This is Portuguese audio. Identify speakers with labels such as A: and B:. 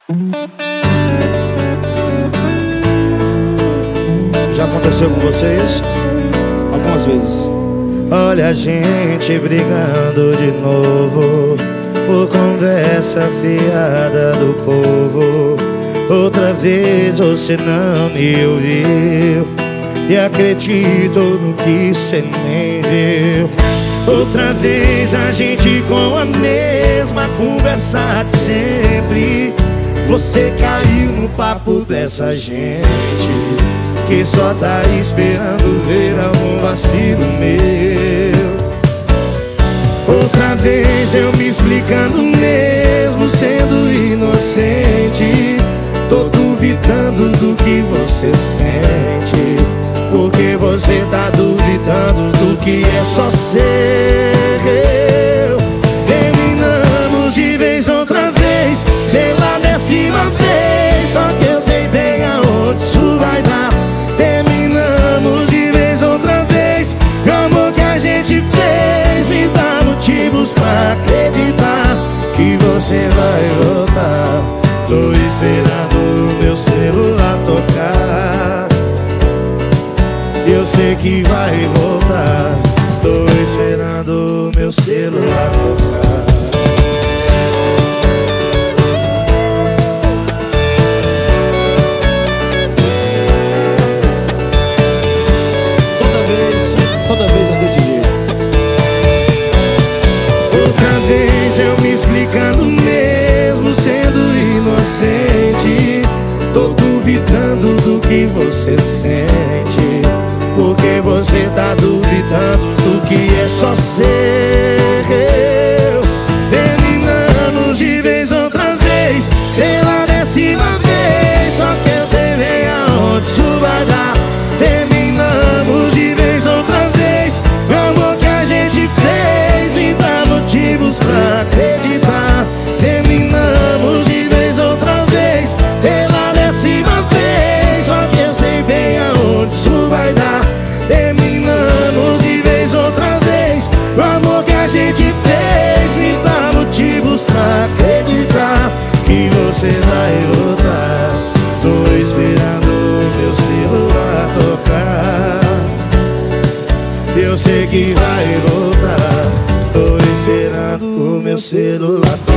A: Já aconteceu com vocês? Algumas vezes.
B: Olha a gente brigando de novo por conversa fiada do povo. Outra vez você não me ouviu e acredito no que cê nem viu. Outra vez a gente com a mesma conversa de sempre. Você caiu no papo dessa gente que só tá esperando ver algum vacilo meu. Outra vez eu me explicando mesmo sendo inocente. Tô duvidando do que você sente, porque você tá duvidando do que é só seu. Terminamos de vez outra vez, pela 10ª vez, só que eu sei bem aonde isso vai dar. Terminamos de vez outra vez, o amor que a gente fez me dá motivos pra acreditar que você vai voltar. Tô esperando o meu celular tocar, eu sei que vai voltar. Tô esperando o meu celular tocar.
A: Toda vez é desse jeito.
B: Outra vez eu me explicando mesmo sendo inocente. Tô duvidando do que você sente, porque você tá duvidando do que é só seu. Terminamos de vez outra vez, pela 10ª vez, só que eu sei bem aonde isso vai dar. Terminamos de vez outra vez, o amor que a gente fez me dá motivos pra acreditar. Terminamos de vez outra vez, pela 10ª vez, só que eu sei bem aonde isso vai dar. Terminamos de vez outra vez, o amor que a gente fez me dá motivos pra acreditar que você vai voltar. Tô esperando o meu celular tocar, eu sei que vai voltar. Tô esperando o meu celular tocar.